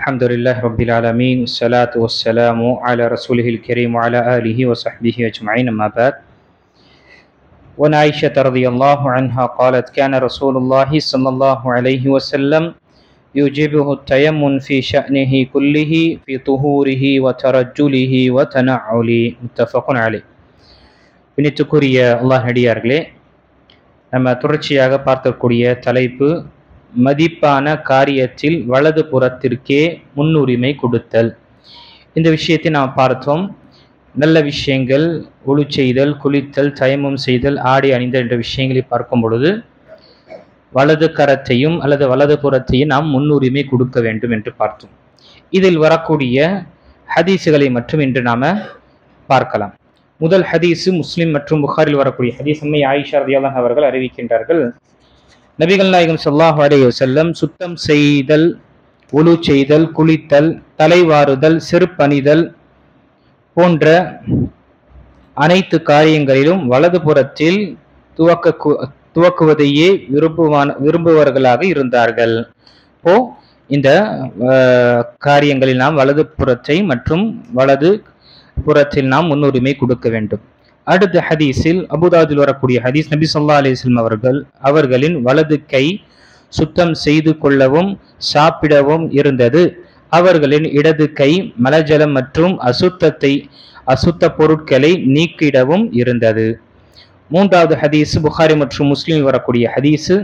الحمد لله رب العالمين والصلاة والسلام على رسوله الكريم وعلى آله وصحبه أجمعين أما بعد وعن عائشة رضي الله عنها قالت كان رسول الله صلى الله عليه وسلم يجيبه التيمم في شأنه كله في طهوره وترجله وتنعله متفق عليه. பின்னித்துக்குரிய அல்லாஹ் நடிகார்களே, நம்ம தொடர்ச்சியாக பார்க்கக்கூடிய தலைப்பு மதிப்பான காரியத்தில் வலது புறத்திற்கே முன்னுரிமை கொடுத்தல். இந்த விஷயத்தை நாம் பார்த்தோம். நல்ல விஷயங்கள், ஒழு செய்தல், குளித்தல், தயமம் செய்தல், ஆடை அணிந்தல் என்ற விஷயங்களை பார்க்கும் பொழுது வலது கரத்தையும் அல்லது வலது புறத்தையும் நாம் முன்னுரிமை கொடுக்க வேண்டும் என்று பார்த்தோம். இதில் வரக்கூடிய ஹதீஸுகளை மட்டும் இன்று நாம பார்க்கலாம். முதல் ஹதீஸு முஸ்லிம் மற்றும் புகாரில் வரக்கூடிய ஹதீஸ். அம்மை ஆயிஷா ரலியல்லாஹு அவர்கள் அறிவிக்கின்றார்கள், நபிகள் நாயகம் ஸல்லல்லாஹு அலைஹி வஸல்லம் சுத்தம் செய்தல், உலு செய்தல், குளித்தல், தலைவாறுதல், செருப்பணிதல் போன்ற அனைத்து காரியங்களிலும் வலது புறத்தில் துவக்குவதையே விரும்புவர்களாக இருந்தார்கள். இந்த காரியங்களில் நாம் வலது புறத்தை மற்றும் வலது புறத்தில் நாம் முன்னுரிமை கொடுக்க வேண்டும். அடுத்த ஹதீஸில் அபூதாவுதில் வரக்கூடிய ஹதீஸ், நபி ஸல்லல்லாஹு அலைஹி வஸல்லம் அவர்களின் வலது கை சுத்தம் செய்து கொள்ளவும் சாப்பிடவும் இருந்தது. அவர்களின் இடது கை மலஜலம் மற்றும் அசுத்த பொருட்களை நீக்கிடவும் இருந்தது. மூன்றாவது ஹதீஸ் புகாரி மற்றும் முஸ்லிமில் வரக்கூடிய ஹதீஸ்,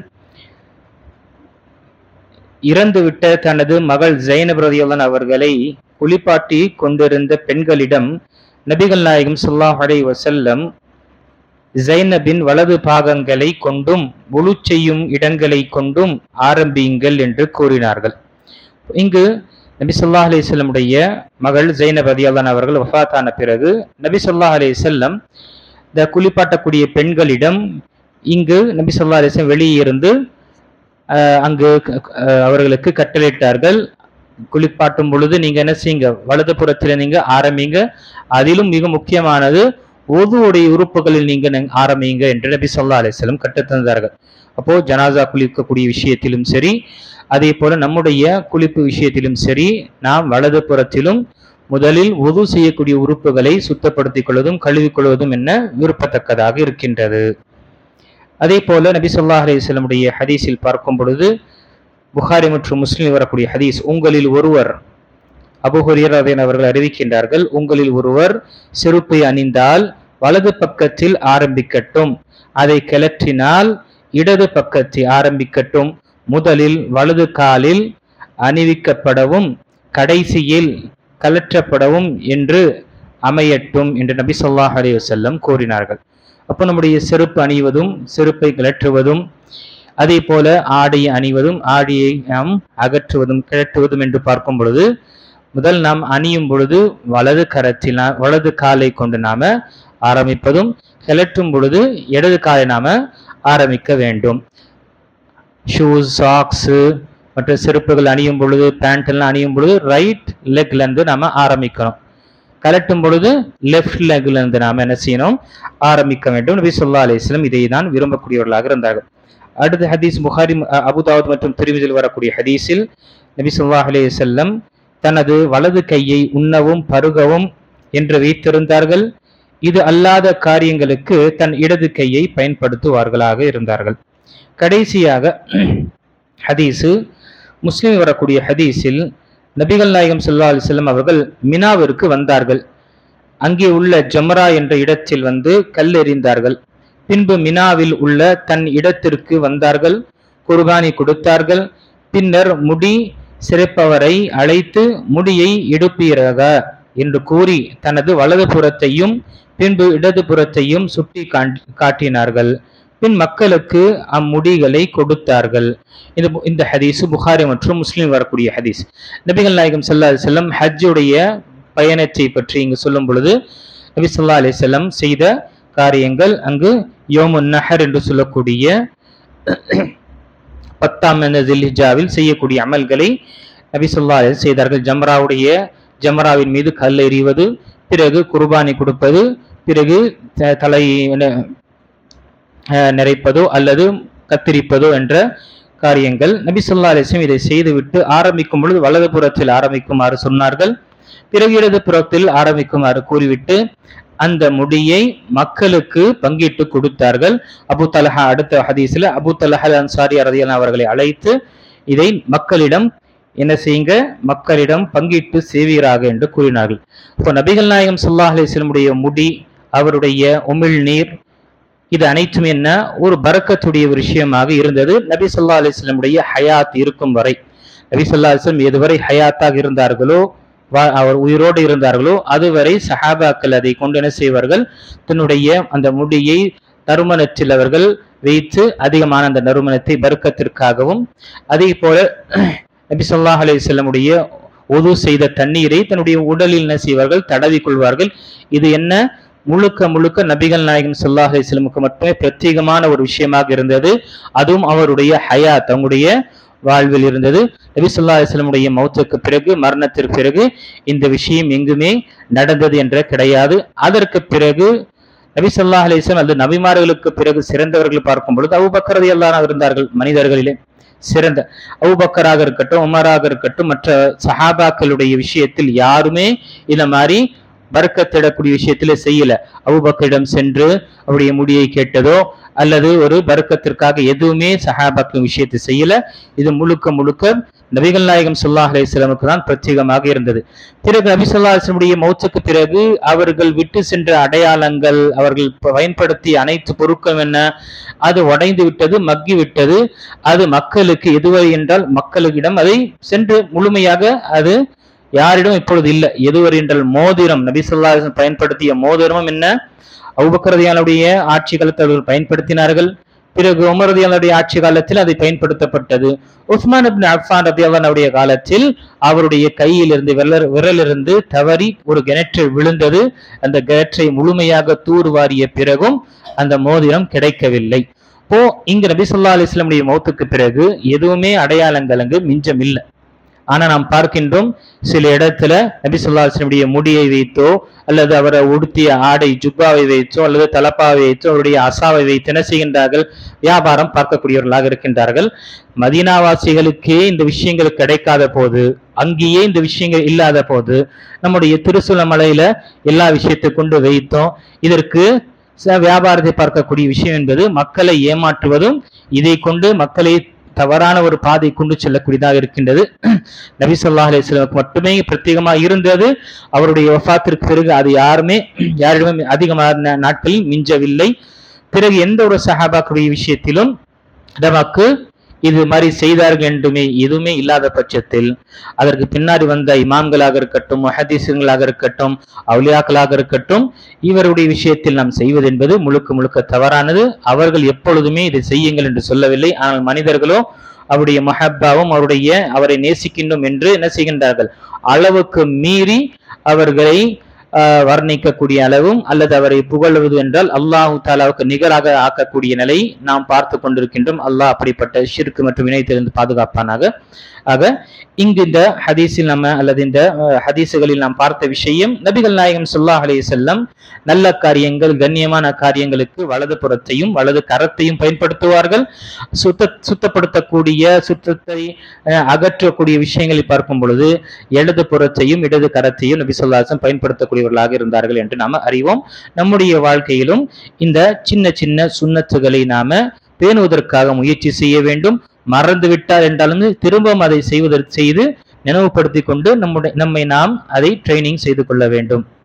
இறந்துவிட்ட தனது மகள் ஜைனப் ரலியல்லாஹு அவர்களை குளிப்பாட்டி கொண்டிருந்த பெண்களிடம் நபிகள் நாயகம் ஸல்லல்லாஹு அலைஹி வஸல்லம் ஜைனபின் வலது பாகங்களை கொண்டும் வுலு செய்யும் இடங்களை கொண்டும் ஆரம்பியுங்கள் என்று கூறினார்கள். இங்கு நபி ஸல்லல்லாஹு அலைஹி வஸல்லம் உடைய மகள் ஜைனப் ரலியல்லாஹு அவர்கள் வஃபாத்தான பிறகு நபி ஸல்லல்லாஹு அலைஹி வஸல்லம் இந்த குளிப்பாட்டக்கூடிய பெண்களிடம் இங்கு நபி ஸல்லல்லாஹு அலைஹி வஸல்லம் வெளியே இருந்து அங்கு அவர்களுக்கு கட்டளையிட்டார்கள், குளிப்பாட்டும் பொழுது நீங்க என்ன செய்யுங்க, வலது புறத்துல நீங்க ஆரம்பிங்க, அதிலும் மிக முக்கியமானது ஒதுவுடைய உறுப்புகளில் நீங்க ஆரம்பிங்க என்று நபி ஸல்லல்லாஹு அலைஹி வஸல்லம் கற்றுத்தந்தார்கள். அப்போ ஜனாசா குளிக்கக்கூடிய விஷயத்திலும் சரி, அதே போல நம்முடைய குளிப்பு விஷயத்திலும் சரி, நாம் வலது புறத்திலும் முதலில் ஒது செய்யக்கூடிய உறுப்புகளை சுத்தப்படுத்திக் கொள்வதும் கழுவிக்கொள்வதும் என்ன விருப்பத்தக்கதாக இருக்கின்றது. அதே போல நபி ஸல்லல்லாஹு அலைஹி வஸல்லம் உடைய ஹதீஸில் பார்க்கும் பொழுது புகாரி மற்றும் முஸ்லிம் வரக்கூடிய ஹதீஸ், உங்களில் ஒருவர், அபூ ஹுரைரா அவர்கள் அறிவிக்கின்றார்கள், உங்களில் ஒருவர் செருப்பை அணிந்தால் வலது பக்கத்தில் ஆரம்பிக்கட்டும், அதை கிளற்றினால் இடது பக்கத்தில் ஆரம்பிக்கட்டும், முதலில் வலது காலில் அணிவிக்கப்படவும் கடைசியில் கலற்றப்படவும் என்று அமையட்டும் என்று நபி ஸல்லல்லாஹு அலைஹி வஸல்லம் கூறினார்கள். அப்போ நம்முடைய செருப்பு அணிவதும் செருப்பை கிளற்றுவதும், அதே போல ஆடையை அணிவதும் ஆடையை நாம் அகற்றுவதும் கிளற்றுவதும் என்று பார்க்கும் பொழுது முதல் நாம் அணியும் பொழுது வலது கரத்தில் வலது காலை கொண்டு நாம ஆரம்பிப்பதும், கிளற்றும் பொழுது இடது காலை நாம ஆரம்பிக்க வேண்டும். ஷூஸ், சாக்ஸ் மற்ற செருப்புகள் அணியும் பொழுது, பேண்ட் எல்லாம் அணியும் பொழுது ரைட் லெக்ல இருந்து நாம ஆரம்பிக்கணும். கலட்டும் பொழுது லெஃப்ட் லெக்ல இருந்து நாம என்ன செய்யணும், ஆரம்பிக்க வேண்டும். நபி ஸல்லல்லாஹு அலைஹி வஸல்லம் இதை தான் விரும்பக்கூடியவர்களாக இருந்தார்கள். அடுத்த ஹதீஸ் புகாரி, அபூதாவுத் மற்றும் திர்மிதியில் வரக்கூடிய ஹதீஸில் நபி ஸல்லல்லாஹு அலைஹி வஸல்லம் தனது வலது கையை உண்ணவும் பருகவும் என்று வைத்திருந்தார்கள். இது அல்லாத காரியங்களுக்கு தன் இடது கையை பயன்படுத்துவார்களாக இருந்தார்கள். கடைசியாக ஹதீஸு முஸ்லிம் வரக்கூடிய ஹதீஸில் நபிகள் நாயகம் ஸல்லல்லாஹு அலைஹி வஸல்லம் அவர்கள் மினாவிற்கு வந்தார்கள். அங்கே உள்ள ஜம்ரா என்ற இடத்தில் வந்து கல் எறிந்தார்கள். பின்பு மினாவில் உள்ள தன் இடத்திற்கு வந்தார்கள், குர்பானி கொடுத்தார்கள். பின்னர் முடி சிறைப்பவரை அழைத்து முடியை எடுப்பீராக என்று கூறி தனது வலது புறத்தையும் பின்பு இடது புறத்தையும் சுட்டி காட்டினார்கள். பின் மக்களுக்கு அம்முடிகளை கொடுத்தார்கள். இந்த ஹதீஸ் புகாரி மற்றும் முஸ்லிம் வரக்கூடிய ஹதீஸ். நபிகள் நாயகம் ஸல்லல்லாஹு அலைஹி வஸல்லம் ஹஜ்ஜுடைய பயணத்தை பற்றி இங்கு சொல்லும் பொழுது நபி ஸல்லல்லாஹு அலைஹி வஸல்லம் செய்த காரியங்கள், அங்கு யோமுன் நஹர் என்று சொல்லக்கூடிய 10ஆம் தில்ஹிஜ்ஜாவில் செய்யக்கூடிய அமல்களை நபி ஸல்லல்லாஹு அலைஹி வஸல்லம் செய்தார்கள். ஜம்ராவின் மீது கல் எறிவது, பிறகு குர்பானி கொடுப்பது, பிறகு தலை நிறைப்பதோ அல்லது கத்திரிப்பதோ என்ற காரியங்கள். நபி ஸல்லல்லாஹு அலைஹி வஸல்லம் இதை செய்துவிட்டு ஆரம்பிக்கும் பொழுது வலது புறத்தில் ஆரம்பிக்குமாறு சொன்னார்கள். பிறகு இடது புறத்தில் ஆரம்பிக்குமாறு கூறிவிட்டு அந்த முடியை மக்களுக்கு பங்கிட்டு கொடுத்தார்கள். அபூ தல்ஹா அடுத்த ஹதீஸ்ல அபூ தல்ஹா அன்சாரி ரலியல்லாஹு அவர்களை அழைத்து இதை மக்களிடம் என்ன செய்யுங்க, மக்களிடம் பங்கிட்டு செய்வீராக என்று கூறினார்கள். இப்போ நபிகள் நாயகம் ஸல்லல்லாஹு அலைஹி வஸல்லம் முடி, அவருடைய உமிழ்நீர், இது அனைத்தும் என்ன ஒரு பரக்கத்துடைய ஒரு விஷயமாக இருந்தது நபி ஸல்லல்லாஹு அலைஹி வஸல்லம் ஹயாத் இருக்கும் வரை. நபி ஸல்லல்லாஹு அலைஹி வஸல்லம் எதுவரை ஹயாத்தாக இருந்தார்களோ, அவர் உயிரோடு இருந்தார்களோ அதுவரை சஹாபாக்கள் அதை கொண்டு என்ன செய்வார்கள், தன்னுடைய அந்த முடியை நறுமணத்தில் அவர்கள் வைத்து அதிகமான அந்த நறுமணத்தை பரக்கத்திற்காகவும், அதே போல நபி ஸல்லல்லாஹு அலைஹி வஸல்லம் உது செய்த தண்ணீரை தன்னுடைய உடலில் என்ன செய்வார்கள், தடவி கொள்வார்கள். இது என்ன முழுக்க முழுக்க நபிகள் நாயகம் ஸல்லல்லாஹு அலைஹி வஸல்லமுக்கு மட்டுமே பிரத்யேகமான ஒரு விஷயமாக இருந்தது. அதுவும் அவருடைய ஹயாத், அவங்களுடைய வாழ்வில் இருந்தது. நபி ஸல்லல்லாஹு அலைஹி வஸல்லம் மௌத்துக்கு பிறகு, மரணத்திற்கு பிறகு இந்த விஷயம் எங்குமே நடந்தது என்ற கிடையாது. அதற்கு பிறகு நபி ஸல்லல்லாஹு அலைஹி வஸல்லம் அல்லது நபிமார்களுக்கு பிறகு சிறந்தவர்கள் பார்க்கும் பொழுது அபூபக்கர் ரலியல்லாஹு அன்ஹு இருந்தார்கள். மனிதர்களிலே சிறந்த அபூபக்கராக இருக்கட்டும், உமராக இருக்கட்டும், மற்ற சஹாபாக்களுடைய விஷயத்தில் யாருமே இந்த மாதிரி பரக்கத்திடக்கூடிய விஷயத்திலே செய்யல. அபூபக்கரிடம் சென்று அவருடைய முடியை கேட்டதோ அல்லது ஒரு பரக்கத்திற்காக எதுவுமே சஹாபாக்கள் விஷயத்தை செய்யல. இது முழுக்க முழுக்க நபிகள் நாயகம் ஸல்லல்லாஹு அலைஹி வஸல்லமுக்கு தான் பிரத்யேகமாக இருந்தது. பிறகு நபி ஸல்லல்லாஹு அலைஹி வஸல்லம் மௌத்துக்கு பிறகு அவர்கள் விட்டு சென்ற அடையாளங்கள், அவர்கள் பயன்படுத்திய அனைத்து பொருட்கள் என்ன, அது உடைந்து விட்டது, மக்கி விட்டது. அது மக்களுக்கு எதுவரை என்றால் மக்களிடம் அதை சென்று முழுமையாக அது யாரிடம் இப்பொழுது இல்லை. எதுவரை என்றால் மோதிரம், நபி ஸல்லல்லாஹு அலைஹி வஸல்லம் பயன்படுத்திய மோதிரமும் என்ன அபூபக்கர் ரலியல்லாஹு ஆட்சி காலத்தில் அவர்கள் பயன்படுத்தினார்கள். பிறகு உமர் ரலியல்லாஹு ஆட்சி காலத்தில் அதை பயன்படுத்தப்பட்டது. உஸ்மான் இப்னு அஃபான் ரலியல்லாஹு காலத்தில் அவருடைய கையிலிருந்து விரலிருந்து தவறி ஒரு கிணற்றில் விழுந்தது. அந்த கிணற்றை முழுமையாக தூர்வாரிய பிறகும் அந்த மோதிரம் கிடைக்கவில்லை. இப்போ இங்கு நபி ஸல்லல்லாஹு அலைஹி வஸல்லம் மௌத்துக்கு பிறகு எதுவுமே அடையாளங்கள் அங்கு மிஞ்சம் இல்லை. ஆனா நாம் பார்க்கின்றோம் சில இடத்துல நபி ஸல்லல்லாஹு அலைஹி வஸல்லம் முடியை வைத்தோ அல்லது அவரை உடுத்திய ஆடை ஜுப்பாவை வைத்தோ அல்லது தலப்பாவை வைத்தோ அவருடைய அசாவை வைத்து என்ன செய்கின்றார்கள், வியாபாரம் பார்க்கக்கூடியவர்களாக இருக்கின்றார்கள். மதீனாவாசிகளுக்கே இந்த விஷயங்கள் கிடைக்காத போது, அங்கேயே இந்த விஷயங்கள் இல்லாத போது நம்முடைய திருசுலமலையில எல்லா விஷயத்தை கொண்டு வைத்தோம். இதற்கு வியாபாரத்தை பார்க்கக்கூடிய விஷயம் என்பது மக்களை ஏமாற்றுவதும், இதை கொண்டு மக்களை தவறான ஒரு பாதை கொண்டு செல்லக்கூடியதாக இருக்கின்றது. நபி ஸல்லல்லாஹு அலைஹி வஸல்லம் மட்டுமே பிரத்யேகமாக இருந்தது. அவருடைய வஃபாத்திற்கு பிறகு அது யாரிடமும் அதிகமான நாட்களில் மிஞ்சவில்லை. பிறகு எந்த ஒரு சஹாபாக்களுடைய விஷயத்திலும் நமக்கு இது மாதிரி செய்தார்கள் என்றுமே எதுவுமே இல்லாத பட்சத்தில் அதற்கு பின்னாடி வந்த இமாம்களாக இருக்கட்டும், முஹதீஸ்களாக இருக்கட்டும், அவுலியாக்களாக இருக்கட்டும், இவருடைய விஷயத்தில் நாம் செய்வது என்பது முழுக்க முழுக்க தவறானது. அவர்கள் எப்பொழுதுமே இதை செய்யுங்கள் என்று சொல்லவில்லை. ஆனால் மனிதர்களோ அவருடைய மஹப்பாவும் அவரை நேசிக்கின்றோம் என்று என்ன செய்கின்றார்கள், அளவுக்கு மீறி அவர்களை வர்ணிக்கக்கூடிய அளவும் அல்லது அவரை புகழுவது என்றால் அல்லாஹு தாலாவுக்கு நிகராக ஆக்கக்கூடிய நிலை நாம் பார்த்து கொண்டிருக்கின்றோம். அல்லாஹ் அப்படிப்பட்ட ஷிர்க் மற்றும் இணையத்திலிருந்து பாதுகாப்பானாக. ஆக இங்கு இந்த ஹதீஸில் அல்லது இந்த ஹதீஸுகளில் நாம் பார்த்த விஷயம், நபிகள் நாயகம் ஸல்லல்லாஹு அலைஹி வஸல்லம் நல்ல காரியங்கள், கண்ணியமான காரியங்களுக்கு வலது புறத்தையும் வலது கரத்தையும் பயன்படுத்துவார்கள். சுத்தப்படுத்தக்கூடிய, சுத்தத்தை அகற்றக்கூடிய விஷயங்களை பார்க்கும் பொழுது இடது புறத்தையும் இடது கரத்தையும் நபி ஸல்லல்லாஹு அலைஹி வஸல்லம் பயன்படுத்தக்கூடியவர்களாக இருந்தார்கள் என்று நாம அறிவோம். நம்முடைய வாழ்க்கையிலும் இந்த சின்ன சின்ன சுன்னத்துகளை நாம பேணுவதற்காக முயற்சி செய்ய வேண்டும். மறந்து விட்டார் என்றாலும் திரும்பவும் அதை செய்து நினைவுபடுத்திக் கொண்டு நம்மை நாம் அதை ட்ரைனிங் செய்து கொள்ள வேண்டும்.